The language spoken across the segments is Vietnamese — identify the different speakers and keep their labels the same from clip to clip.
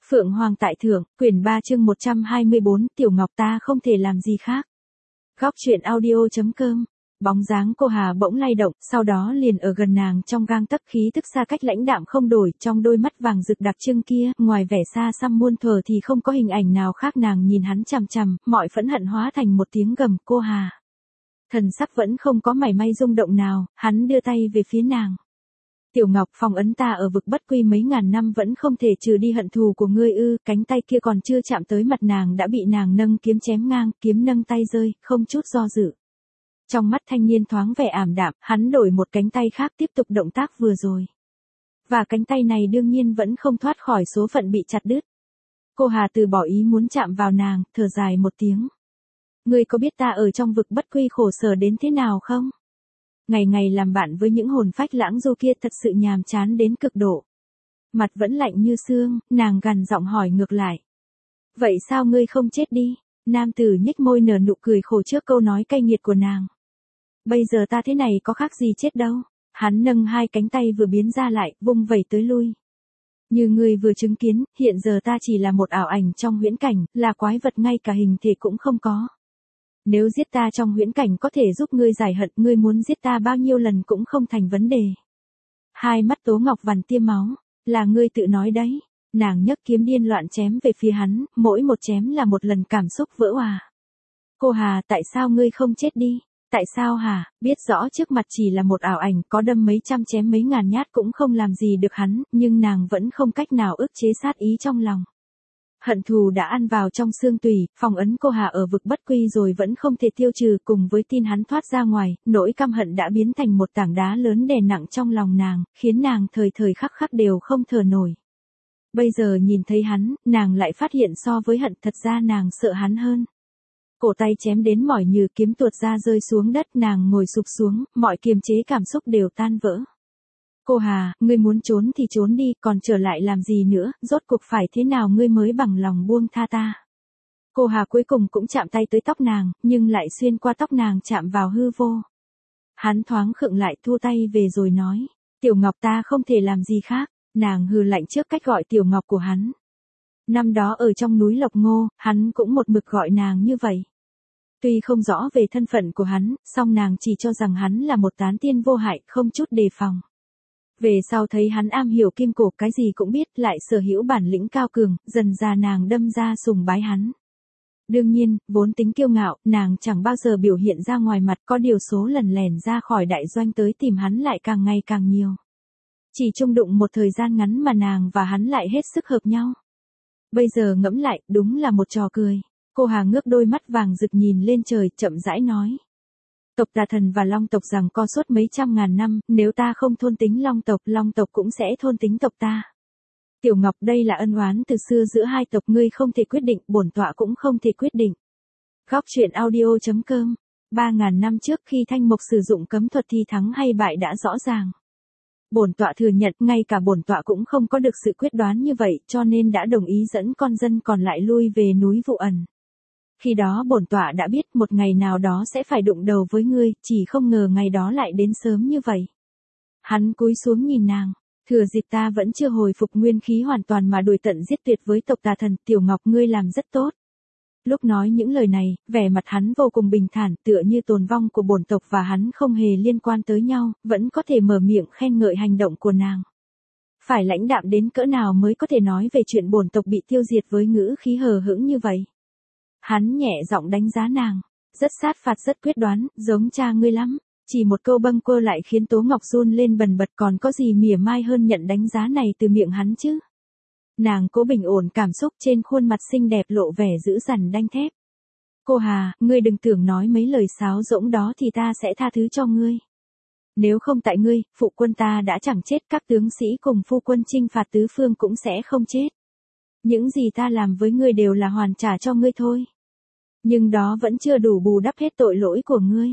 Speaker 1: Phượng Hoàng tại thượng, quyển 3 chương 124, Tiểu Ngọc ta không thể làm gì khác. Góc truyện audio.com. Bóng dáng cô Hà bỗng lay động, sau đó liền ở gần nàng trong gang tấc, khí tức xa cách lãnh đạm không đổi, trong đôi mắt vàng rực đặc trưng kia, ngoài vẻ xa xăm muôn thuở thì không có hình ảnh nào khác. Nàng nhìn hắn chằm chằm, mọi phẫn hận hóa thành một tiếng gầm. Cô Hà. Thần sắc vẫn không có mảy may rung động nào, hắn đưa tay về phía nàng. Tiểu Ngọc, phong ấn ta ở vực bất quy mấy ngàn năm vẫn không thể trừ đi hận thù của ngươi ư? Cánh tay kia còn chưa chạm tới mặt nàng đã bị nàng nâng kiếm chém ngang, kiếm nâng tay rơi, không chút do dự. Trong mắt thanh niên thoáng vẻ ảm đạm, hắn đổi một cánh tay khác tiếp tục động tác vừa rồi. Và cánh tay này đương nhiên vẫn không thoát khỏi số phận bị chặt đứt. Cô Hà từ bỏ ý muốn chạm vào nàng, thở dài một tiếng. Ngươi có biết ta ở trong vực bất quy khổ sở đến thế nào không? Ngày ngày làm bạn với những hồn phách lãng du kia thật sự nhàm chán đến cực độ. Mặt vẫn lạnh như xương, nàng gằn giọng hỏi ngược lại. Vậy sao ngươi không chết đi? Nam tử nhếch môi nở nụ cười khổ trước câu nói cay nghiệt của nàng. Bây giờ ta thế này có khác gì chết đâu. Hắn nâng hai cánh tay vừa biến ra lại, vung vẩy tới lui. Như ngươi vừa chứng kiến, hiện giờ ta chỉ là một ảo ảnh trong huyễn cảnh, là quái vật ngay cả hình thể cũng không có. Nếu giết ta trong huyễn cảnh có thể giúp ngươi giải hận, ngươi muốn giết ta bao nhiêu lần cũng không thành vấn đề. Hai mắt Tố Ngọc Vằn tiêm máu, là ngươi tự nói đấy. Nàng nhấc kiếm điên loạn chém về phía hắn, mỗi một chém là một lần cảm xúc vỡ òa. Cô Hà, tại sao ngươi không chết đi? Tại sao hả? Biết rõ trước mặt chỉ là một ảo ảnh, có đâm mấy trăm chém mấy ngàn nhát cũng không làm gì được hắn, nhưng nàng vẫn không cách nào ức chế sát ý trong lòng. Hận thù đã ăn vào trong xương tủy, phong ấn cô Hà ở vực bất quy rồi vẫn không thể tiêu trừ, cùng với tin hắn thoát ra ngoài, nỗi căm hận đã biến thành một tảng đá lớn đè nặng trong lòng nàng, khiến nàng thời thời khắc khắc đều không thở nổi. Bây giờ nhìn thấy hắn, nàng lại phát hiện so với hận thật ra nàng sợ hắn hơn. Cổ tay chém đến mỏi như kiếm tuột ra rơi xuống đất, nàng ngồi sụp xuống, mọi kiềm chế cảm xúc đều tan vỡ. Cô Hà, ngươi muốn trốn thì trốn đi, còn trở lại làm gì nữa, rốt cuộc phải thế nào ngươi mới bằng lòng buông tha ta? Cô Hà cuối cùng cũng chạm tay tới tóc nàng, nhưng lại xuyên qua tóc nàng chạm vào hư vô. Hắn thoáng khựng lại, thu tay về rồi nói, Tiểu Ngọc ta không thể làm gì khác. Nàng hừ lạnh trước cách gọi Tiểu Ngọc của hắn. Năm đó ở trong núi Lộc Ngô, hắn cũng một mực gọi nàng như vậy. Tuy không rõ về thân phận của hắn, song nàng chỉ cho rằng hắn là một tán tiên vô hại, không chút đề phòng. Về sau thấy hắn am hiểu kim cổ, cái gì cũng biết, lại sở hữu bản lĩnh cao cường, dần ra nàng đâm ra sùng bái hắn. Đương nhiên, vốn tính kiêu ngạo, nàng chẳng bao giờ biểu hiện ra ngoài mặt, có điều số lần lẻn ra khỏi đại doanh tới tìm hắn lại càng ngày càng nhiều. Chỉ chung đụng một thời gian ngắn mà nàng và hắn lại hết sức hợp nhau. Bây giờ ngẫm lại, đúng là một trò cười. Cô Hà ngước đôi mắt vàng rực nhìn lên trời, chậm rãi nói. Tộc Tà Thần và Long tộc giằng co suốt mấy trăm ngàn năm, nếu ta không thôn tính Long tộc cũng sẽ thôn tính tộc ta. Tiểu Ngọc, đây là ân oán từ xưa giữa hai tộc, ngươi không thể quyết định, bổn tọa cũng không thể quyết định. Góc truyện audio.com. 3.000 năm trước khi Thanh Mộc sử dụng cấm thuật thì thắng hay bại đã rõ ràng. Bổn tọa thừa nhận, ngay cả bổn tọa cũng không có được sự quyết đoán như vậy, cho nên đã đồng ý dẫn con dân còn lại lui về núi Vụ Ẩn. Khi đó bổn tọa đã biết một ngày nào đó sẽ phải đụng đầu với ngươi, chỉ không ngờ ngày đó lại đến sớm như vậy. Hắn cúi xuống nhìn nàng, thừa dịp ta vẫn chưa hồi phục nguyên khí hoàn toàn mà đuổi tận giết tuyệt với tộc Tà Thần, Tiểu Ngọc ngươi làm rất tốt. Lúc nói những lời này, vẻ mặt hắn vô cùng bình thản, tựa như tồn vong của bổn tộc và hắn không hề liên quan tới nhau, vẫn có thể mở miệng khen ngợi hành động của nàng. Phải lãnh đạm đến cỡ nào mới có thể nói về chuyện bổn tộc bị tiêu diệt với ngữ khí hờ hững như vậy. Hắn nhẹ giọng đánh giá nàng, rất sát phạt rất quyết đoán, giống cha ngươi lắm. Chỉ một câu bâng quơ lại khiến Tố Ngọc run lên bần bật, còn có gì mỉa mai hơn nhận đánh giá này từ miệng hắn chứ. Nàng cố bình ổn cảm xúc, trên khuôn mặt xinh đẹp lộ vẻ dữ dằn đanh thép. Cô Hà, ngươi đừng tưởng nói mấy lời sáo rỗng đó thì ta sẽ tha thứ cho ngươi. Nếu không tại ngươi, phụ quân ta đã chẳng chết, các tướng sĩ cùng phu quân chinh phạt tứ phương cũng sẽ không chết. Những gì ta làm với ngươi đều là hoàn trả cho ngươi thôi. Nhưng đó vẫn chưa đủ bù đắp hết tội lỗi của ngươi.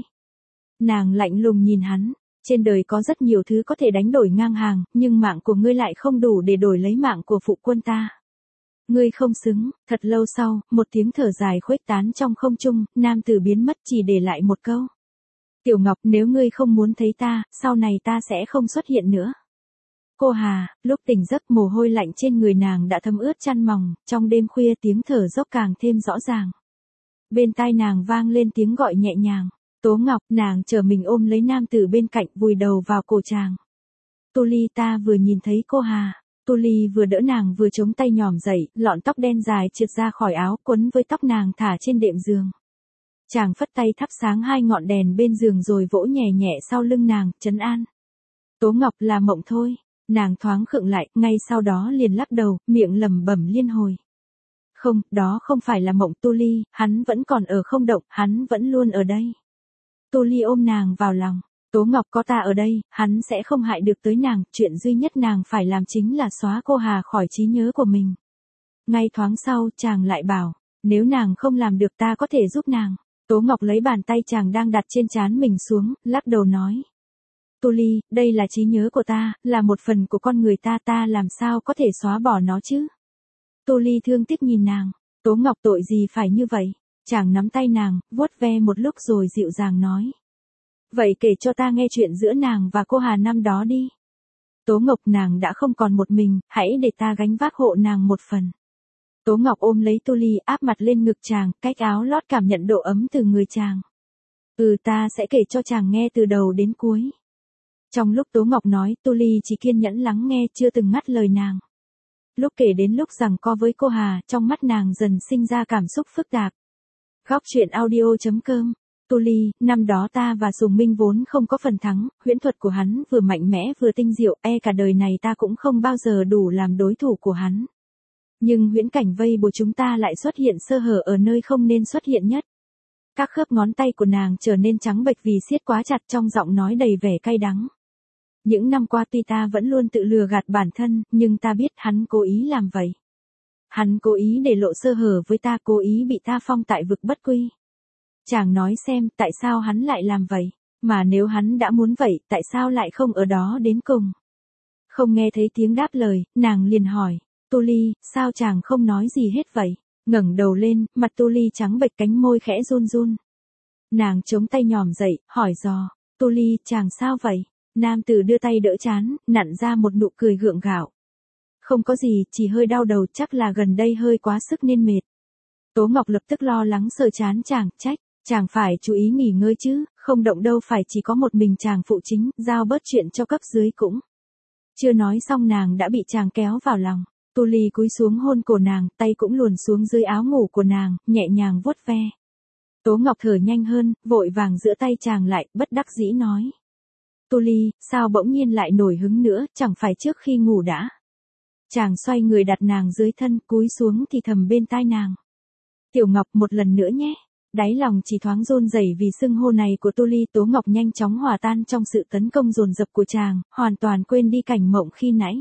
Speaker 1: Nàng lạnh lùng nhìn hắn. Trên đời có rất nhiều thứ có thể đánh đổi ngang hàng, nhưng mạng của ngươi lại không đủ để đổi lấy mạng của phụ quân ta. Ngươi không xứng. Thật lâu sau, một tiếng thở dài khuếch tán trong không trung, nam tử biến mất chỉ để lại một câu. Tiểu Ngọc, nếu ngươi không muốn thấy ta, sau này ta sẽ không xuất hiện nữa. Cô Hà, lúc tỉnh giấc mồ hôi lạnh trên người nàng đã thấm ướt chăn mỏng, trong đêm khuya tiếng thở dốc càng thêm rõ ràng. Bên tai nàng vang lên tiếng gọi nhẹ nhàng. Tố Ngọc, nàng chờ mình ôm lấy nam tử bên cạnh vùi đầu vào cổ chàng. Tu Ly, ta vừa nhìn thấy cô Hà. Tu Ly vừa đỡ nàng vừa chống tay nhòm dậy, lọn tóc đen dài trượt ra khỏi áo quấn với tóc nàng thả trên đệm giường. Chàng phất tay thắp sáng 2 ngọn đèn bên giường rồi vỗ nhẹ nhẹ sau lưng nàng, trấn an. Tố Ngọc, là mộng thôi. Nàng thoáng khựng lại, ngay sau đó liền lắc đầu, miệng lẩm bẩm liên hồi. Không, đó không phải là mộng. Tu Ly, hắn vẫn còn ở không động, hắn vẫn luôn ở đây. Tu Ly ôm nàng vào lòng. Tố Ngọc, có ta ở đây, hắn sẽ không hại được tới nàng, chuyện duy nhất nàng phải làm chính là xóa cô Hà khỏi trí nhớ của mình. Ngay thoáng sau, chàng lại bảo, nếu nàng không làm được ta có thể giúp nàng. Tố Ngọc lấy bàn tay chàng đang đặt trên trán mình xuống, lắc đầu nói. Tu Ly, đây là trí nhớ của ta, là một phần của con người ta, ta làm sao có thể xóa bỏ nó chứ? Tu Ly thương tiếc nhìn nàng. Tố Ngọc, tội gì phải như vậy? Chàng nắm tay nàng, vuốt ve một lúc rồi dịu dàng nói. Vậy kể cho ta nghe chuyện giữa nàng và cô Hà năm đó đi. Tố Ngọc, nàng đã không còn một mình, hãy để ta gánh vác hộ nàng một phần. Tố Ngọc ôm lấy Tu Ly, áp mặt lên ngực chàng, cách áo lót cảm nhận độ ấm từ người chàng. Ta sẽ kể cho chàng nghe từ đầu đến cuối. Trong lúc Tố Ngọc nói, Tu Ly chỉ kiên nhẫn lắng nghe, chưa từng ngắt lời nàng. Lúc kể đến lúc giằng co với cô Hà, trong mắt nàng dần sinh ra cảm xúc phức tạp. Góc truyện audio.com. Tu Ly, năm đó ta và Sùng Minh vốn không có phần thắng, huyễn thuật của hắn vừa mạnh mẽ vừa tinh diệu, cả đời này ta cũng không bao giờ đủ làm đối thủ của hắn. Nhưng huyễn cảnh vây bùa chúng ta lại xuất hiện sơ hở ở nơi không nên xuất hiện nhất. Các khớp ngón tay của nàng trở nên trắng bệch vì siết quá chặt, trong giọng nói đầy vẻ cay đắng. Những năm qua tuy ta vẫn luôn tự lừa gạt bản thân, nhưng ta biết hắn cố ý làm vậy. Hắn cố ý để lộ sơ hở với ta, cố ý bị ta phong tại vực bất quy. Chàng nói xem, tại sao hắn lại làm vậy? Mà nếu hắn đã muốn vậy, tại sao lại không ở đó đến cùng? Không nghe thấy tiếng đáp lời, nàng liền hỏi, Tu Ly, sao chàng không nói gì hết vậy? Ngẩng đầu lên, mặt Tu Ly trắng bệch, cánh môi khẽ run run. Nàng chống tay nhòm dậy, hỏi dò, Tu Ly, chàng sao vậy? Nam tử đưa tay đỡ trán, nặn ra một nụ cười gượng gạo. Không có gì, chỉ hơi đau đầu, chắc là gần đây hơi quá sức nên mệt. Tố Ngọc lập tức lo lắng sờ trán chàng, trách, chàng phải chú ý nghỉ ngơi chứ, không động đâu phải chỉ có một mình chàng phụ chính, giao bớt chuyện cho cấp dưới cũng. Chưa nói xong nàng đã bị chàng kéo vào lòng. Tu Ly cúi xuống hôn cổ nàng, tay cũng luồn xuống dưới áo ngủ của nàng, nhẹ nhàng vuốt ve. Tố Ngọc thở nhanh hơn, vội vàng giơ tay chàng lại, bất đắc dĩ nói. Tu Ly, sao bỗng nhiên lại nổi hứng nữa, chẳng phải trước khi ngủ đã. Chàng xoay người đặt nàng dưới thân, cúi xuống thì thầm bên tai nàng. Tiểu Ngọc, một lần nữa nhé. Đáy lòng chỉ thoáng run rẩy vì xưng hô này của Tu Ly. Tố Ngọc nhanh chóng hòa tan trong sự tấn công dồn dập của chàng, hoàn toàn quên đi cảnh mộng khi nãy.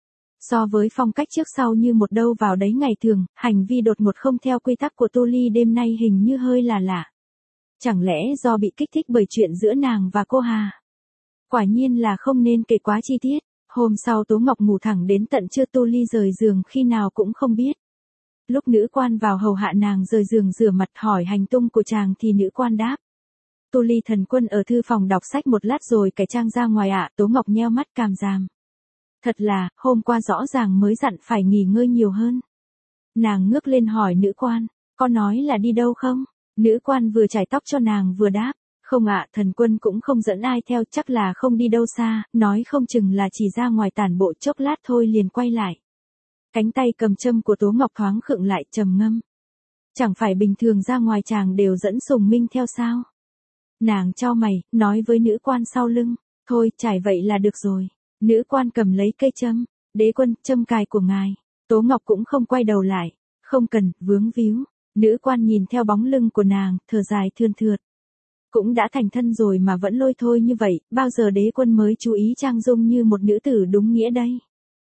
Speaker 1: So với phong cách trước sau như một đâu vào đấy ngày thường, hành vi đột ngột không theo quy tắc của Tu Ly đêm nay hình như hơi là lạ. Chẳng lẽ do bị kích thích bởi chuyện giữa nàng và cô Hà? Quả nhiên là không nên kể quá chi tiết. Hôm sau Tố Ngọc ngủ thẳng đến tận trưa, Tu Ly rời giường khi nào cũng không biết. Lúc nữ quan vào hầu hạ nàng rời giường rửa mặt hỏi hành tung của chàng thì nữ quan đáp. Tu Ly thần quân ở thư phòng đọc sách một lát rồi cải trang ra ngoài ạ. Tố Ngọc nheo mắt càm ràm. Thật là, hôm qua rõ ràng mới dặn phải nghỉ ngơi nhiều hơn. Nàng ngước lên hỏi nữ quan, có nói là đi đâu không? Nữ quan vừa chải tóc cho nàng vừa đáp. Không ạ, thần quân cũng không dẫn ai theo, chắc là không đi đâu xa, nói không chừng là chỉ ra ngoài tản bộ chốc lát thôi liền quay lại. Cánh tay cầm châm của Tố Ngọc thoáng khựng lại, trầm ngâm. Chẳng phải bình thường ra ngoài chàng đều dẫn Sùng Minh theo sao? Nàng chau mày, nói với nữ quan sau lưng, thôi, trải vậy là được rồi. Nữ quan cầm lấy cây châm, đế quân, châm cài của ngài. Tố Ngọc cũng không quay đầu lại, không cần, vướng víu. Nữ quan nhìn theo bóng lưng của nàng, thở dài thườn thượt. Cũng đã thành thân rồi mà vẫn lôi thôi như vậy, bao giờ đế quân mới chú ý trang dung như một nữ tử đúng nghĩa đây.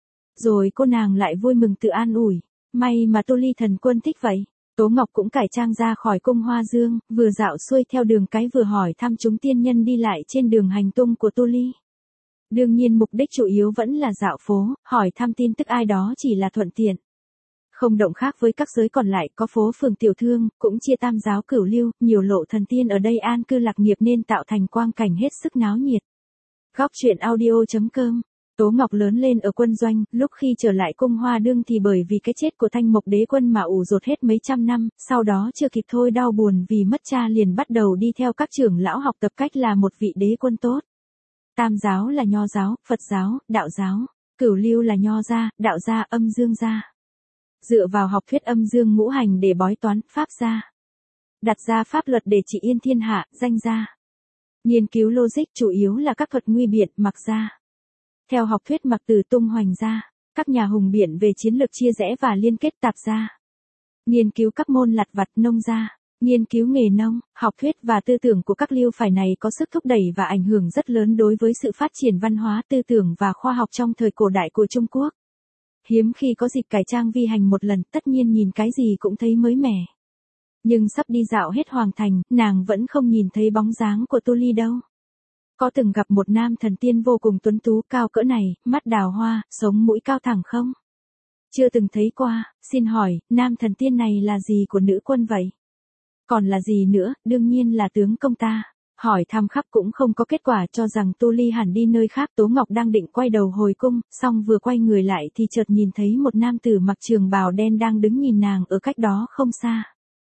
Speaker 1: Rồi cô nàng lại vui mừng tự an ủi, may mà Tu Ly thần quân thích vậy. Tố Ngọc cũng cải trang ra khỏi cung Hoa Dương, vừa dạo xuôi theo đường cái vừa hỏi thăm chúng tiên nhân đi lại trên đường hành tung của Tu Ly. Đương nhiên mục đích chủ yếu vẫn là dạo phố, hỏi thăm tin tức ai đó chỉ là thuận tiện. Không động khác với các giới còn lại, có phố phường tiểu thương, cũng chia tam giáo cửu lưu, nhiều lộ thần tiên ở đây an cư lạc nghiệp nên tạo thành quang cảnh hết sức náo nhiệt. Góc truyện audio.com Tố Ngọc lớn lên ở quân doanh, lúc khi trở lại cung Hoa Đương thì bởi vì cái chết của Thanh Mộc đế quân mà ủ rột hết mấy trăm năm, sau đó chưa kịp thôi đau buồn vì mất cha liền bắt đầu đi theo các trưởng lão học tập cách là một vị đế quân tốt. Tam giáo là Nho giáo, Phật giáo, Đạo giáo, Cửu Lưu là Nho gia, Đạo gia, Âm Dương gia. Dựa vào học thuyết âm dương ngũ hành để bói toán, Pháp gia. Đặt ra pháp luật để trị yên thiên hạ, Danh gia. Nghiên cứu logic chủ yếu là các thuật nguy biện, Mặc gia. Theo học thuyết Mặc Tử tung hoành gia, các nhà hùng biện về chiến lược chia rẽ và liên kết, Tạp gia. Nghiên cứu các môn lặt vặt, Nông gia. Nghiên cứu nghề nông, học thuyết và tư tưởng của các lưu phái này có sức thúc đẩy và ảnh hưởng rất lớn đối với sự phát triển văn hóa, tư tưởng và khoa học trong thời cổ đại của Trung Quốc. Hiếm khi có dịp cải trang vi hành một lần, tất nhiên nhìn cái gì cũng thấy mới mẻ. Nhưng sắp đi dạo hết Hoàng Thành, nàng vẫn không nhìn thấy bóng dáng của Tô Ly đâu. Có từng gặp một nam thần tiên vô cùng tuấn tú cao cỡ này, mắt đào hoa, sống mũi cao thẳng không? Chưa từng thấy qua, xin hỏi, nam thần tiên này là gì của nữ quân vậy? Còn là gì nữa, đương nhiên là tướng công ta. Hỏi thăm khắp cũng không có kết quả, cho rằng Tô Ly hẳn đi nơi khác. Tố Ngọc đang định quay đầu hồi cung, xong vừa quay người lại thì chợt nhìn thấy một nam tử mặc trường bào đen đang đứng nhìn nàng ở cách đó không xa.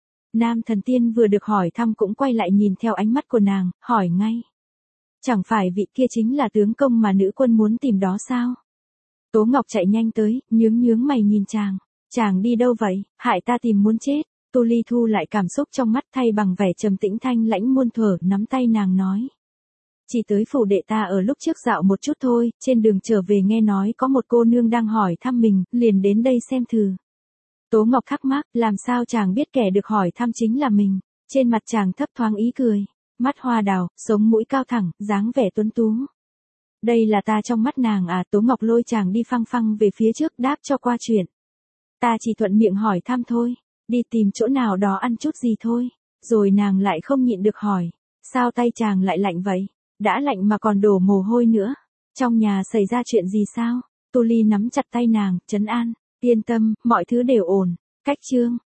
Speaker 1: Nam thần tiên vừa được hỏi thăm cũng quay lại nhìn theo ánh mắt của nàng, hỏi ngay. Chẳng phải vị kia chính là tướng công mà nữ quân muốn tìm đó sao? Tố Ngọc chạy nhanh tới, nhướng mày nhìn chàng. Chàng đi đâu vậy, hại ta tìm muốn chết. Tô Ly thu lại cảm xúc trong mắt, thay bằng vẻ trầm tĩnh thanh lãnh muôn thuở, nắm tay nàng nói. Chỉ tới phủ đệ ta ở lúc trước dạo một chút thôi, trên đường trở về nghe nói có một cô nương đang hỏi thăm mình, liền đến đây xem thử. Tố Ngọc thắc mắc, làm sao chàng biết kẻ được hỏi thăm chính là mình? Trên mặt chàng thấp thoáng ý cười, mắt hoa đào, sống mũi cao thẳng, dáng vẻ tuấn tú. Đây là ta trong mắt nàng à? Tố Ngọc lôi chàng đi phăng phăng về phía trước, đáp cho qua chuyện. Ta chỉ thuận miệng hỏi thăm thôi. Đi tìm chỗ nào đó ăn chút gì thôi. Rồi nàng lại không nhịn được hỏi. Sao tay chàng lại lạnh vậy? Đã lạnh mà còn đổ mồ hôi nữa. Trong nhà xảy ra chuyện gì sao? Tô Ly nắm chặt tay nàng, trấn an. Yên tâm, mọi thứ đều ổn. Cách chương.